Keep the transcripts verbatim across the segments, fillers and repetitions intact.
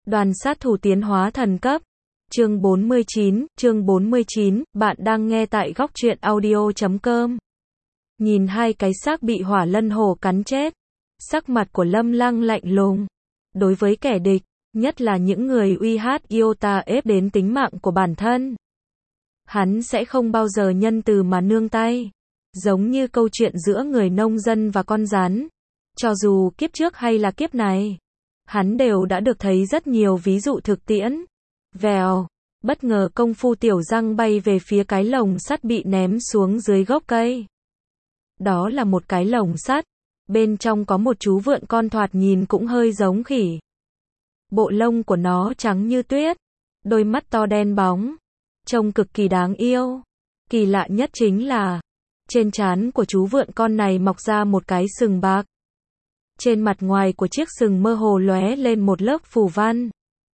Đoàn sát thủ tiến hóa thần cấp. Chương bốn mươi chín, chương bốn mươi chín, bạn đang nghe tại góc truyện audio chấm com. Nhìn hai cái xác bị hỏa lân hổ cắn chết, sắc mặt của Lâm Lăng lạnh lùng. Đối với kẻ địch, nhất là những người uy hát iota ép đến tính mạng của bản thân, hắn sẽ không bao giờ nhân từ mà nương tay. Giống như câu chuyện giữa người nông dân và con rắn. Cho dù kiếp trước hay là kiếp này, hắn đều đã được thấy rất nhiều ví dụ thực tiễn. Vèo, bất ngờ công phu tiểu răng bay về phía cái lồng sắt bị ném xuống dưới gốc cây. Đó là một cái lồng sắt, bên trong có một chú vượn con thoạt nhìn cũng hơi giống khỉ. Bộ lông của nó trắng như tuyết, đôi mắt to đen bóng, trông cực kỳ đáng yêu. Kỳ lạ nhất chính là, trên trán của chú vượn con này mọc ra một cái sừng bạc. Trên mặt ngoài của chiếc sừng mơ hồ lóe lên một lớp phù văn.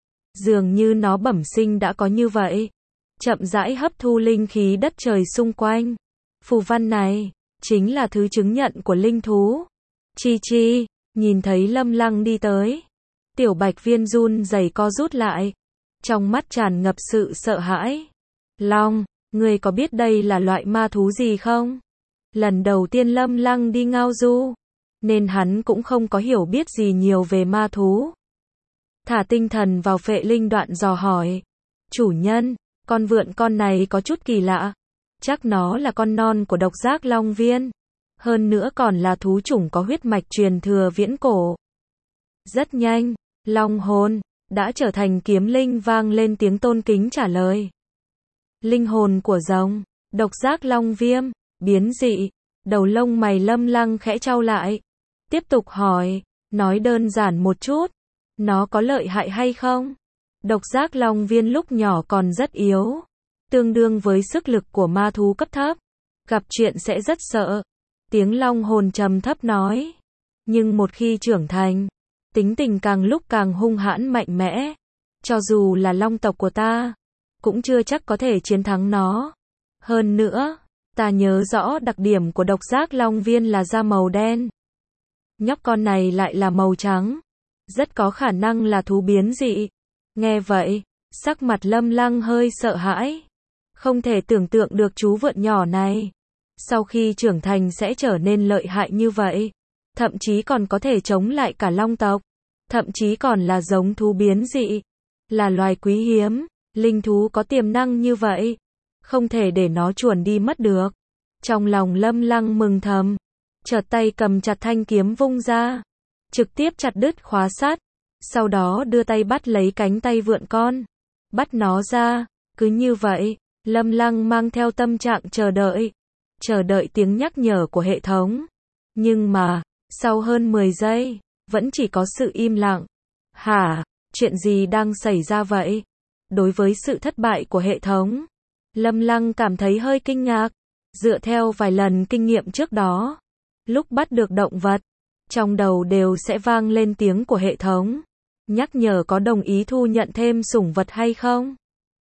Dường như nó bẩm sinh đã có như vậy. Chậm rãi hấp thu linh khí đất trời xung quanh. Phù văn này, chính là thứ chứng nhận của linh thú. Chi chi, nhìn thấy Lâm Lăng đi tới. Tiểu Bạch Viên run rẩy co rút lại. Trong mắt tràn ngập sự sợ hãi. Long, ngươi có biết đây là loại ma thú gì không? Lần đầu tiên Lâm Lăng đi ngao du, nên hắn cũng không có hiểu biết gì nhiều về ma thú. Thả tinh thần vào phệ linh đoạn dò hỏi. Chủ nhân, con vượn con này có chút kỳ lạ. Chắc nó là con non của độc giác long viên. Hơn nữa còn là thú chủng có huyết mạch truyền thừa viễn cổ. Rất nhanh, long hồn đã trở thành kiếm linh vang lên tiếng tôn kính trả lời. Linh hồn của rồng, độc giác long viêm, biến dị. Đầu lông mày Lâm Lăng khẽ chau lại. Tiếp tục hỏi, nói đơn giản một chút. Nó có lợi hại hay không? Độc giác long viên lúc nhỏ còn rất yếu. Tương đương với sức lực của ma thú cấp thấp. Gặp chuyện sẽ rất sợ. Tiếng long hồn trầm thấp nói. Nhưng một khi trưởng thành, tính tình càng lúc càng hung hãn mạnh mẽ. Cho dù là long tộc của ta, cũng chưa chắc có thể chiến thắng nó. Hơn nữa, ta nhớ rõ đặc điểm của độc giác long viên là da màu đen. Nhóc con này lại là màu trắng. Rất có khả năng là thú biến dị. Nghe vậy, sắc mặt Lâm Lăng hơi sợ hãi. Không thể tưởng tượng được chú vượn nhỏ này, sau khi trưởng thành sẽ trở nên lợi hại như vậy. Thậm chí còn có thể chống lại cả long tộc. Thậm chí còn là giống thú biến dị. Là loài quý hiếm, linh thú có tiềm năng như vậy. Không thể để nó chuồn đi mất được. Trong lòng Lâm Lăng mừng thầm. Chợt tay cầm chặt thanh kiếm vung ra. Trực tiếp chặt đứt khóa sắt. Sau đó đưa tay bắt lấy cánh tay vượn con. Bắt nó ra. Cứ như vậy, Lâm Lăng mang theo tâm trạng chờ đợi. Chờ đợi tiếng nhắc nhở của hệ thống. Nhưng mà, sau hơn mười giây, vẫn chỉ có sự im lặng. Hả? Chuyện gì đang xảy ra vậy? Đối với sự thất bại của hệ thống, Lâm Lăng cảm thấy hơi kinh ngạc. Dựa theo vài lần kinh nghiệm trước đó, lúc bắt được động vật, trong đầu đều sẽ vang lên tiếng của hệ thống, nhắc nhở có đồng ý thu nhận thêm sủng vật hay không.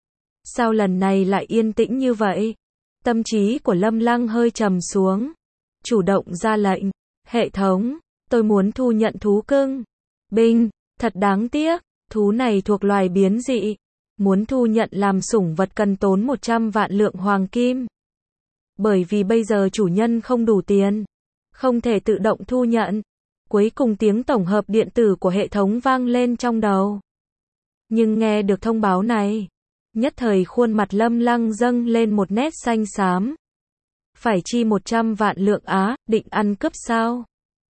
Sao lần này lại yên tĩnh như vậy? Tâm trí của Lâm Lăng hơi trầm xuống. Chủ động ra lệnh. Hệ thống, tôi muốn thu nhận thú cưng. Binh, thật đáng tiếc, thú này thuộc loài biến dị. Muốn thu nhận làm sủng vật cần tốn một trăm vạn lượng hoàng kim. Bởi vì bây giờ chủ nhân không đủ tiền, không thể tự động thu nhận. Cuối cùng tiếng tổng hợp điện tử của hệ thống vang lên trong đầu. Nhưng nghe được thông báo này, nhất thời khuôn mặt Lâm Lăng dâng lên một nét xanh xám. Phải chi một trăm vạn lượng á, định ăn cướp sao?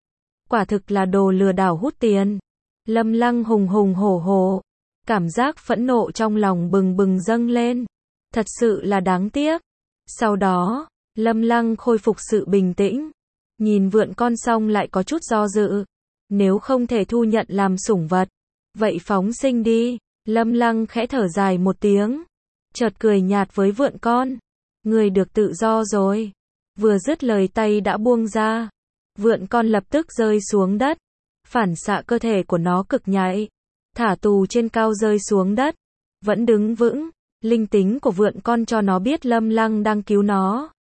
Quả thực là đồ lừa đảo hút tiền. Lâm Lăng hùng hùng hổ hổ. Cảm giác phẫn nộ trong lòng bừng bừng dâng lên. Thật sự là đáng tiếc. Sau đó, Lâm Lăng khôi phục sự bình tĩnh. Nhìn vượn con xong lại có chút do dự. Nếu không thể thu nhận làm sủng vật, vậy phóng sinh đi. Lâm Lăng khẽ thở dài một tiếng. Chợt cười nhạt với vượn con. Người được tự do rồi. Vừa dứt lời tay đã buông ra. Vượn con lập tức rơi xuống đất. Phản xạ cơ thể của nó cực nhạy. Thả tù trên cao rơi xuống đất. Vẫn đứng vững. Linh tính của vượn con cho nó biết Lâm Lăng đang cứu nó.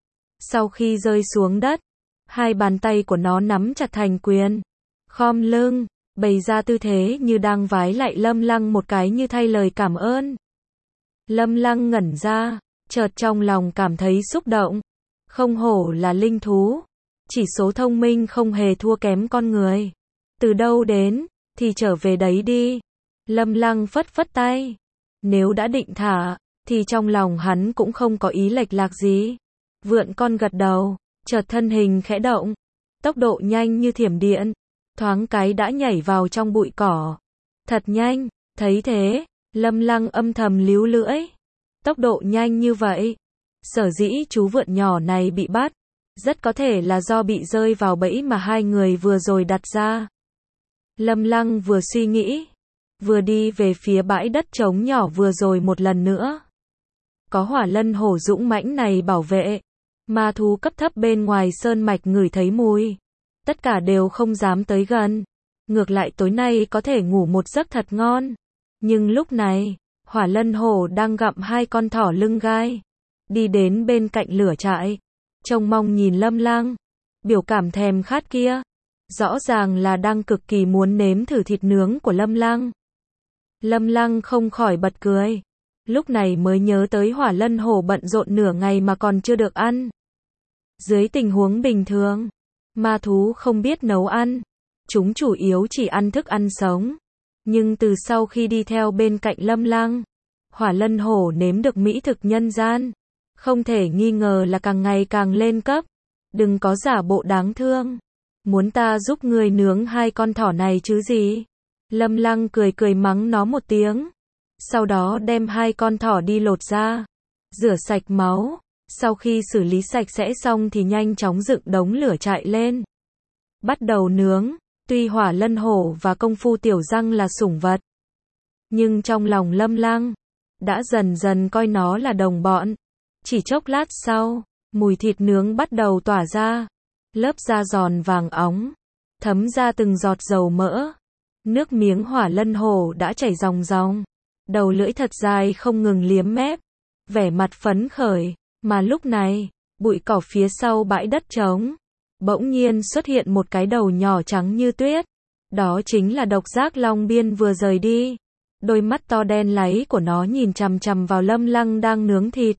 Sau khi rơi xuống đất, hai bàn tay của nó nắm chặt thành quyền. Khom lưng, bày ra tư thế như đang vái lại Lâm Lăng một cái như thay lời cảm ơn. Lâm Lăng ngẩn ra, chợt trong lòng cảm thấy xúc động. Không hổ là linh thú, chỉ số thông minh không hề thua kém con người. Từ đâu đến, thì trở về đấy đi. Lâm Lăng phất phất tay. Nếu đã định thả, thì trong lòng hắn cũng không có ý lệch lạc gì. Vượn con gật đầu, chợt thân hình khẽ động, tốc độ nhanh như thiểm điện, thoáng cái đã nhảy vào trong bụi cỏ. Thật nhanh, thấy thế, Lâm Lăng âm thầm líu lưỡi. Tốc độ nhanh như vậy, sở dĩ chú vượn nhỏ này bị bắt, rất có thể là do bị rơi vào bẫy mà hai người vừa rồi đặt ra. Lâm Lăng vừa suy nghĩ, vừa đi về phía bãi đất trống nhỏ vừa rồi một lần nữa. Có hỏa lân hổ dũng mãnh này bảo vệ, ma thú cấp thấp bên ngoài sơn mạch ngửi thấy mùi, tất cả đều không dám tới gần. Ngược lại tối nay có thể ngủ một giấc thật ngon. Nhưng lúc này, hỏa lân hổ đang gặm hai con thỏ lưng gai, đi đến bên cạnh lửa trại, trông mong nhìn Lâm Lăng, biểu cảm thèm khát kia, rõ ràng là đang cực kỳ muốn nếm thử thịt nướng của Lâm Lăng. Lâm Lăng không khỏi bật cười, lúc này mới nhớ tới hỏa lân hổ bận rộn nửa ngày mà còn chưa được ăn. Dưới tình huống bình thường, ma thú không biết nấu ăn, chúng chủ yếu chỉ ăn thức ăn sống. Nhưng từ sau khi đi theo bên cạnh Lâm Lăng, hỏa lân hổ nếm được mỹ thực nhân gian, không thể nghi ngờ là càng ngày càng lên cấp. Đừng có giả bộ đáng thương, muốn ta giúp ngươi nướng hai con thỏ này chứ gì. Lâm Lăng cười cười mắng nó một tiếng, sau đó đem hai con thỏ đi lột ra, rửa sạch máu, sau khi xử lý sạch sẽ xong thì nhanh chóng dựng đống lửa trại lên, bắt đầu nướng. Tuy hỏa lân hổ và công phu tiểu răng là sủng vật, nhưng trong lòng Lâm Lăng đã dần dần coi nó là đồng bọn. Chỉ chốc lát sau, mùi thịt nướng bắt đầu tỏa ra, lớp da giòn vàng óng, thấm ra từng giọt dầu mỡ. Nước miếng hỏa lân hổ đã chảy ròng ròng, đầu lưỡi thật dài không ngừng liếm mép, vẻ mặt phấn khởi. Mà lúc này, bụi cỏ phía sau bãi đất trống, bỗng nhiên xuất hiện một cái đầu nhỏ trắng như tuyết. Đó chính là độc giác long biên vừa rời đi. Đôi mắt to đen láy của nó nhìn chằm chằm vào Lâm Lăng đang nướng thịt.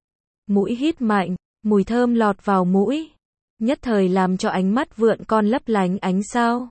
Mũi hít mạnh, mùi thơm lọt vào mũi, nhất thời làm cho ánh mắt vượn con lấp lánh ánh sao.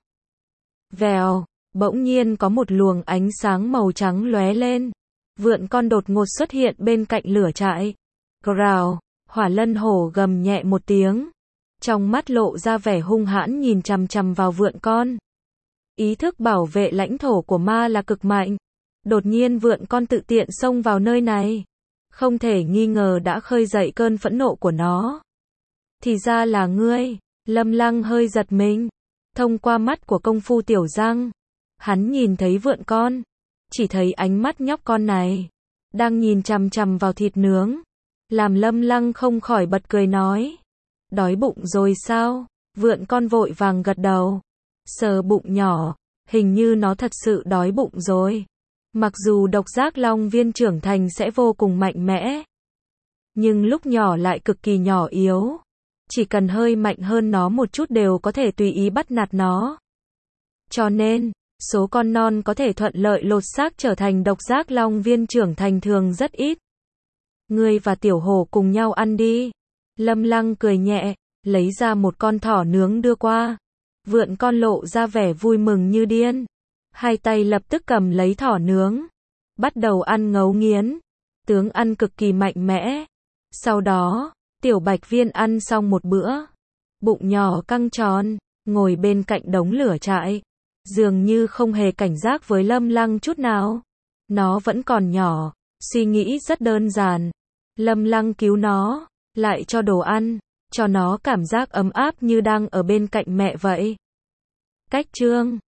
Vèo, bỗng nhiên có một luồng ánh sáng màu trắng lóe lên. Vượn con đột ngột xuất hiện bên cạnh lửa trại. Grào, hỏa lân hổ gầm nhẹ một tiếng, trong mắt lộ ra vẻ hung hãn nhìn chằm chằm vào vượn con. Ý thức bảo vệ lãnh thổ của ma là cực mạnh. Đột nhiên vượn con tự tiện xông vào nơi này, không thể nghi ngờ đã khơi dậy cơn phẫn nộ của nó. Thì ra là ngươi. Lâm Lăng hơi giật mình. Thông qua mắt của công phu tiểu răng, hắn nhìn thấy vượn con, chỉ thấy ánh mắt nhóc con này đang nhìn chằm chằm vào thịt nướng, làm Lâm Lăng không khỏi bật cười nói: đói bụng rồi sao? Vượn con vội vàng gật đầu, sờ bụng nhỏ, hình như nó thật sự đói bụng rồi. Mặc dù độc giác long viên trưởng thành sẽ vô cùng mạnh mẽ, nhưng lúc nhỏ lại cực kỳ nhỏ yếu. Chỉ cần hơi mạnh hơn nó một chút đều có thể tùy ý bắt nạt nó. Cho nên, số con non có thể thuận lợi lột xác trở thành độc giác long viên trưởng thành thường rất ít. Ngươi và tiểu hổ cùng nhau ăn đi. Lâm Lăng cười nhẹ, lấy ra một con thỏ nướng đưa qua. Vượn con lộ ra vẻ vui mừng như điên. Hai tay lập tức cầm lấy thỏ nướng, bắt đầu ăn ngấu nghiến. Tướng ăn cực kỳ mạnh mẽ. Sau đó, tiểu bạch viên ăn xong một bữa, bụng nhỏ căng tròn, ngồi bên cạnh đống lửa trại, dường như không hề cảnh giác với Lâm Lăng chút nào. Nó vẫn còn nhỏ, suy nghĩ rất đơn giản. Lâm Lăng cứu nó, lại cho đồ ăn, cho nó cảm giác ấm áp như đang ở bên cạnh mẹ vậy. Cách chương